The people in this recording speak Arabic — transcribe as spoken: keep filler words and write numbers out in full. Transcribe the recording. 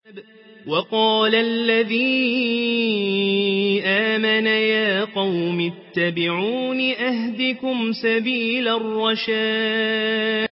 وقال الذي آمن يا قوم اتبعون أهدكم سبيل الرشاد